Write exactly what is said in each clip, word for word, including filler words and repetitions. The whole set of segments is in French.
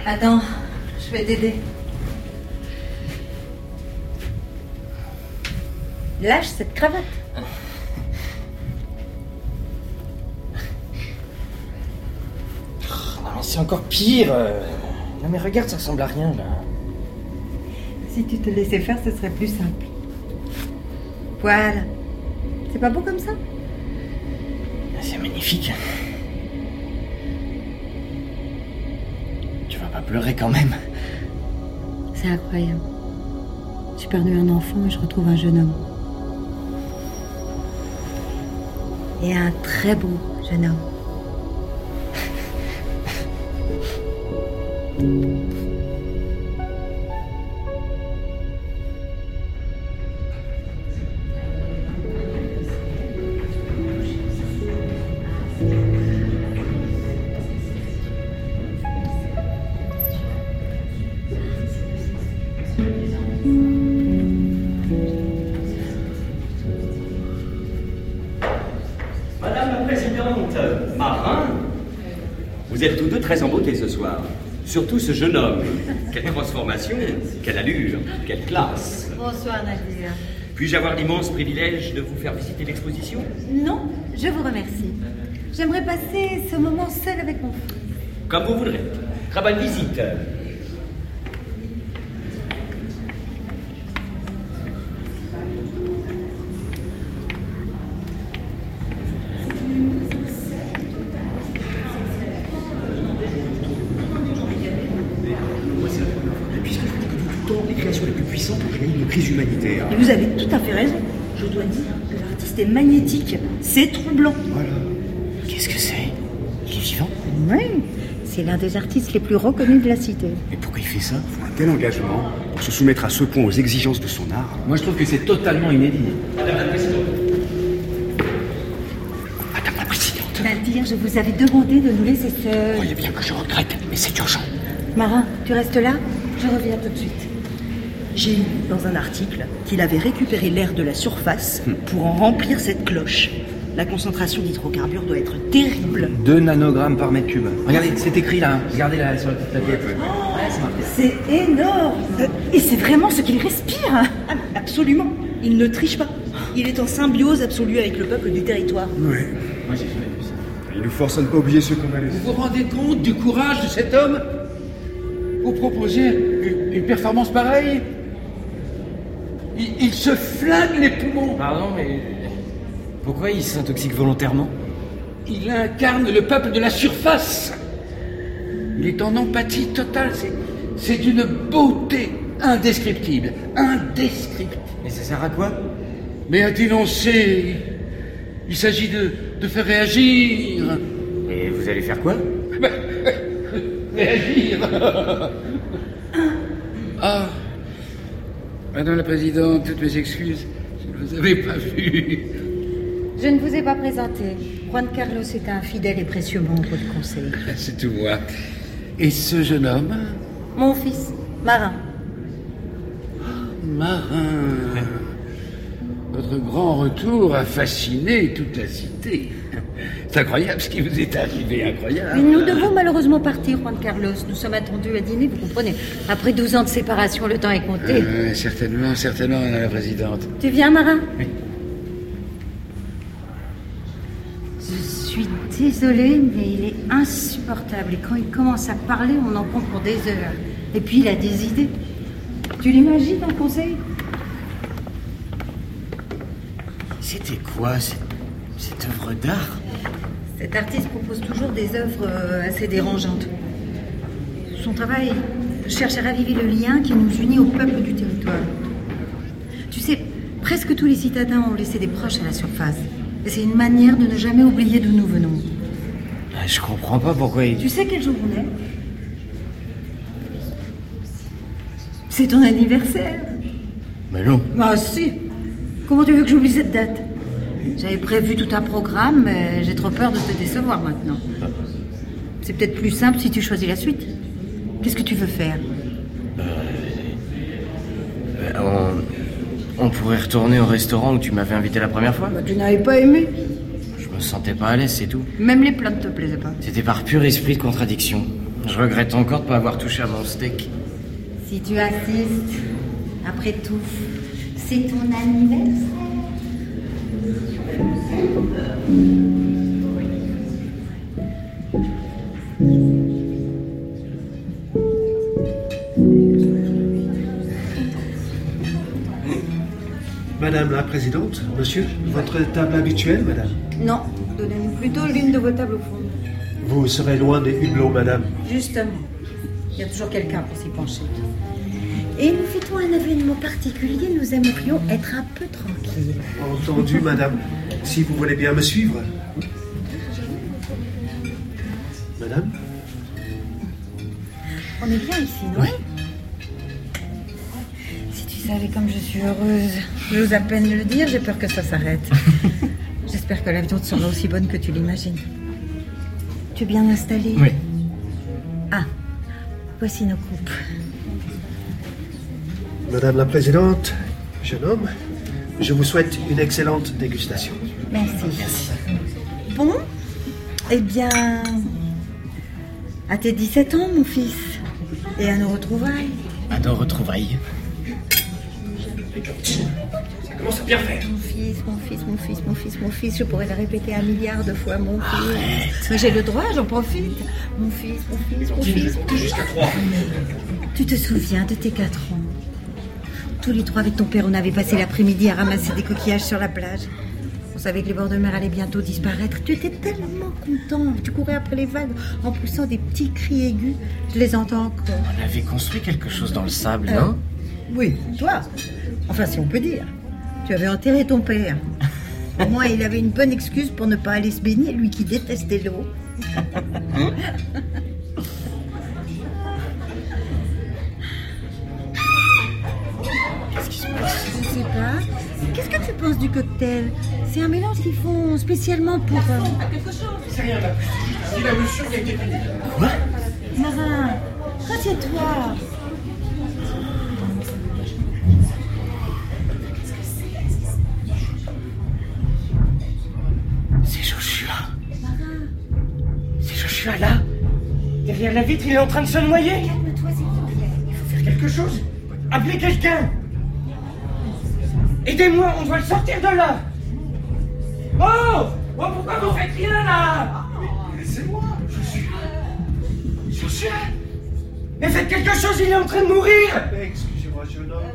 Attends, je vais t'aider. Lâche cette cravate. Non mais c'est encore pire. Non mais regarde, ça ressemble à rien là. Si tu te laissais faire, ce serait plus simple. Voilà. C'est pas beau comme ça? C'est magnifique. Tu vas pas pleurer quand même? C'est incroyable. J'ai perdu un enfant et je retrouve un jeune homme. Et un très beau jeune homme. Madame la Présidente, Marin, vous êtes tous deux très en beauté ce soir. Surtout ce jeune homme. Quelle transformation, quelle allure, quelle classe. Bonsoir Nadia. Puis-je avoir l'immense privilège de vous faire visiter l'exposition? Non, je vous remercie. J'aimerais passer ce moment seul avec mon fils. Comme vous voudrez. Très bonne visite. Les créations les plus puissantes ont gagné une crise humanitaire. Et vous avez tout à fait raison. Je dois dire que l'artiste est magnétique. C'est troublant. Voilà. Qu'est-ce que c'est? Il est vivant? Oui, c'est l'un des artistes les plus reconnus de la cité. Mais pourquoi il fait ça? Il faut un tel engagement pour se soumettre à ce point aux exigences de son art. Moi, je trouve que c'est totalement inédit. Madame la Présidente. Madame la Présidente. Nadia, je vous avais demandé de nous laisser seuls. Voyez bien que je regrette, mais c'est urgent. Marin, tu restes là? Je reviens tout de suite. J'ai lu dans un article qu'il avait récupéré l'air de la surface pour en remplir cette cloche. La concentration d'hydrocarbures doit être terrible. deux nanogrammes par mètre cube. Regardez, c'est écrit là. Regardez là sur la petite plaquette. Oh, Ouais, c'est marqué. c'est énorme. Euh, Et c'est vraiment ce qu'il respire. Ah, absolument. Il ne triche pas. Il est en symbiose absolue avec le peuple du territoire. Oui. Moi, j'ai jamais vu ça. Il nous force à ne pas oublier ce qu'on a laissé. Vous vous rendez compte du courage de cet homme? Vous proposez une, une performance pareille? il, il se flingue les poumons. Pardon, mais pourquoi il s'intoxique volontairement? Il incarne le peuple de la surface. Il est en empathie totale. C'est, c'est d'une beauté indescriptible. Indescriptible. Mais ça sert à quoi? Mais a-t-il lancé? Il s'agit de, de faire réagir. Et vous allez faire quoi? Réagir. Ah, Madame la Présidente, toutes mes excuses, je ne vous avais pas vu. Je ne vous ai pas présenté. Juan Carlos est un fidèle et précieux membre du conseil. C'est tout moi. Et ce jeune homme? Mon fils, Marin. Marin. Votre grand retour a fasciné toute la cité. C'est incroyable ce qui vous est arrivé, incroyable. Mais nous devons malheureusement partir, Juan Carlos. Nous sommes attendus à dîner, vous comprenez. Après douze ans de séparation, le temps est compté. Euh, certainement, certainement, Madame la Présidente. Tu viens, Marin? Oui. Je suis désolée, mais il est insupportable. Et quand il commence à parler, on en prend pour des heures. Et puis, il a des idées. Tu l'imagines en conseil? C'était quoi cette, cette œuvre d'art? Cet artiste propose toujours des œuvres euh, assez dérangeantes. Son travail cherche à raviver le lien qui nous unit au peuple du territoire. Tu sais, presque tous les citadins ont laissé des proches à la surface. Et c'est une manière de ne jamais oublier d'où nous venons. Je comprends pas pourquoi il... Tu sais quel jour on est? C'est ton anniversaire. Mais non. Ah si. Comment tu veux que j'oublie cette date? J'avais prévu tout un programme, mais j'ai trop peur de te décevoir maintenant. C'est peut-être plus simple si tu choisis la suite. Qu'est-ce que tu veux faire? Euh, on... on pourrait retourner au restaurant où tu m'avais invité la première fois? Bah, tu n'avais pas aimé. Je me sentais pas à l'aise, c'est tout. Même les plats ne te plaisaient pas. C'était par pur esprit de contradiction. Je regrette encore de pas avoir touché à mon steak. Si tu assistes, après tout, c'est ton anniversaire. Madame la Présidente, monsieur, votre table habituelle, madame? Non, donnez-nous plutôt l'une de vos tables au fond. Vous serez loin des hublots, madame. Justement, il y a toujours quelqu'un pour s'y pencher. Et nous fêtons un événement particulier, nous aimerions être un peu tranquilles. Entendu, madame. Si vous voulez bien me suivre. Madame? On est bien ici, non? Oui. Si tu savais comme je suis heureuse. J'ose à peine le dire, j'ai peur que ça s'arrête. J'espère que la viande sera aussi bonne que tu l'imagines. Tu es bien installé? Oui. Ah, voici nos coupes. Madame la Présidente, jeune homme, je vous souhaite une excellente dégustation. Merci. Merci. Bon, eh bien, à tes dix-sept ans, mon fils, et à nos retrouvailles. À nos retrouvailles. Ça commence à bien faire. Mon fils, mon fils, mon fils, mon fils, mon fils, je pourrais le répéter un milliard de fois, mon fils. Mais j'ai le droit, j'en profite. Mon fils, mon fils, mon fils. Mon fils. Jusqu'à trois. Tu te souviens de tes quatre ans? Tous les trois avec ton père, on avait passé l'après-midi à ramasser des coquillages sur la plage. On savait que les bords de mer allaient bientôt disparaître. Tu étais tellement content. Tu courais après les vagues en poussant des petits cris aigus. Je les entends encore. On avait construit quelque chose dans le sable, Euh, non? Oui, toi. Enfin, si on peut dire. Tu avais enterré ton père. Au moins, il avait une bonne excuse pour ne pas aller se baigner, lui qui détestait l'eau. Qu'est-ce qui se passe? Je sais pas. Qu'est-ce que tu penses du cocktail? C'est un mélange qu'ils font spécialement pour... euh, C'est rien là. C'est la mesure qui a été prise. Quoi? Marin, retiens-toi. C'est Joshua. C'est Joshua là. Derrière la vitre, il est en train de se noyer. Calme-toi, s'il te plaît. Il faut faire quelque chose. Appelez quelqu'un. Aidez-moi, on doit le sortir de là. Oh! Oh, pourquoi vous faites rien là? Laissez-moi, je suis. Joshua! Mais faites quelque chose, il est en train de mourir! Excusez-moi, jeune homme.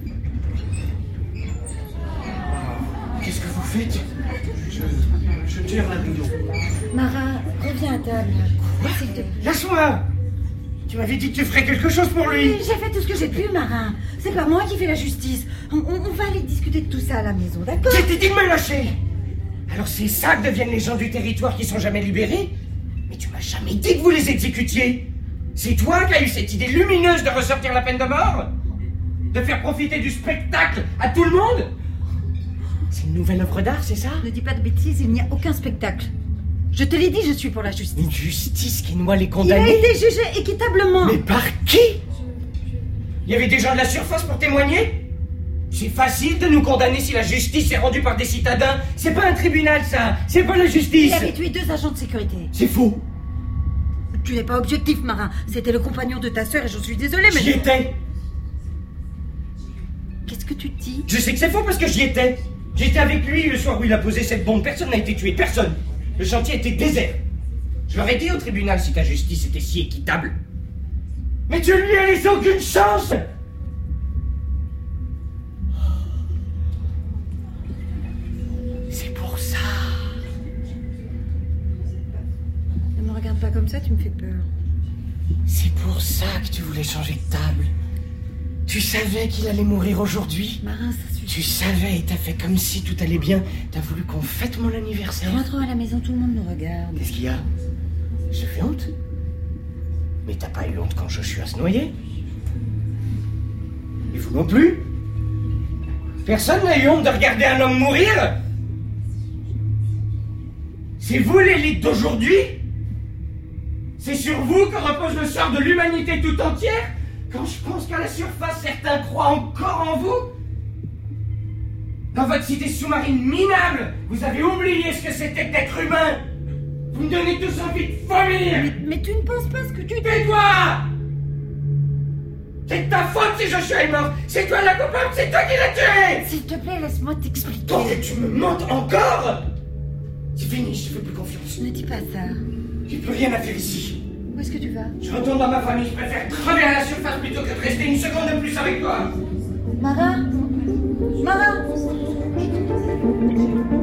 Qu'est-ce que vous faites? Je, je tire la réunion. Marin, reviens à table. Quoi? S'il te plaît. Lâche-moi! Tu m'avais dit que tu ferais quelque chose pour lui! J'ai fait tout ce que j'ai pu, Marin. C'est pas moi qui fais la justice. On, on- on va aller discuter de tout ça à la maison, d'accord? Je t'ai dit de me lâcher! Alors c'est ça que deviennent les gens du territoire qui sont jamais libérés? Mais tu m'as jamais dit que vous les exécutiez! C'est toi qui as eu cette idée lumineuse de ressortir la peine de mort? De faire profiter du spectacle à tout le monde? C'est une nouvelle œuvre d'art, c'est ça? Ne dis pas de bêtises, il n'y a aucun spectacle. Je te l'ai dit, je suis pour la justice. Une justice qui noie les Il a condamnés? été jugé équitablement. Mais par qui? Il y avait des gens de la surface pour témoigner? C'est facile de nous condamner si la justice est rendue par des citadins. C'est pas un tribunal, ça. C'est pas la justice. Il avait tué deux agents de sécurité. C'est faux. Tu n'es pas objectif, Marin. C'était le compagnon de ta sœur et je suis désolée, mais... J'y étais. Qu'est-ce que tu dis? Je sais que c'est faux parce que j'y étais. J'étais avec lui le soir où il a posé cette bombe. Personne n'a été tué. Personne. Le chantier était désert. Je leur ai dit au tribunal si ta justice était si équitable. Mais tu lui as laissé aucune chance. C'est pour ça. Ne me regarde pas comme ça, tu me fais peur. C'est pour ça que tu voulais changer de table. Tu savais qu'il allait mourir aujourd'hui. Marin, ça suffit. Tu savais et t'as fait comme si tout allait bien. T'as voulu qu'on fête mon anniversaire. Rentrons à la maison, tout le monde nous regarde. Qu'est-ce qu'il y a? Je te fais honte? Mais t'as pas eu honte quand Joshua se noyait? Et vous non plus? Personne n'a eu honte de regarder un homme mourir? C'est vous l'élite d'aujourd'hui? C'est sur vous que repose le sort de l'humanité tout entière? Quand je pense qu'à la surface, certains croient encore en vous? Dans votre cité sous-marine minable, vous avez oublié ce que c'était que d'être humain? Vous me donnez tous envie de vomir. Mais, mais tu ne penses pas ce que tu dis. Tais-toi! C'est ta faute si Joshua est mort. C'est toi la coupable, c'est toi qui l'as tué. S'il te plaît, laisse-moi t'expliquer. Tant que tu me mentes encore, c'est fini, je te fais plus confiance. Ne dis pas ça. J'ai plus rien à faire ici. Où est-ce que tu vas? Je retourne dans ma famille, je préfère crever à la surface plutôt que de rester une seconde de plus avec toi. Marin Marin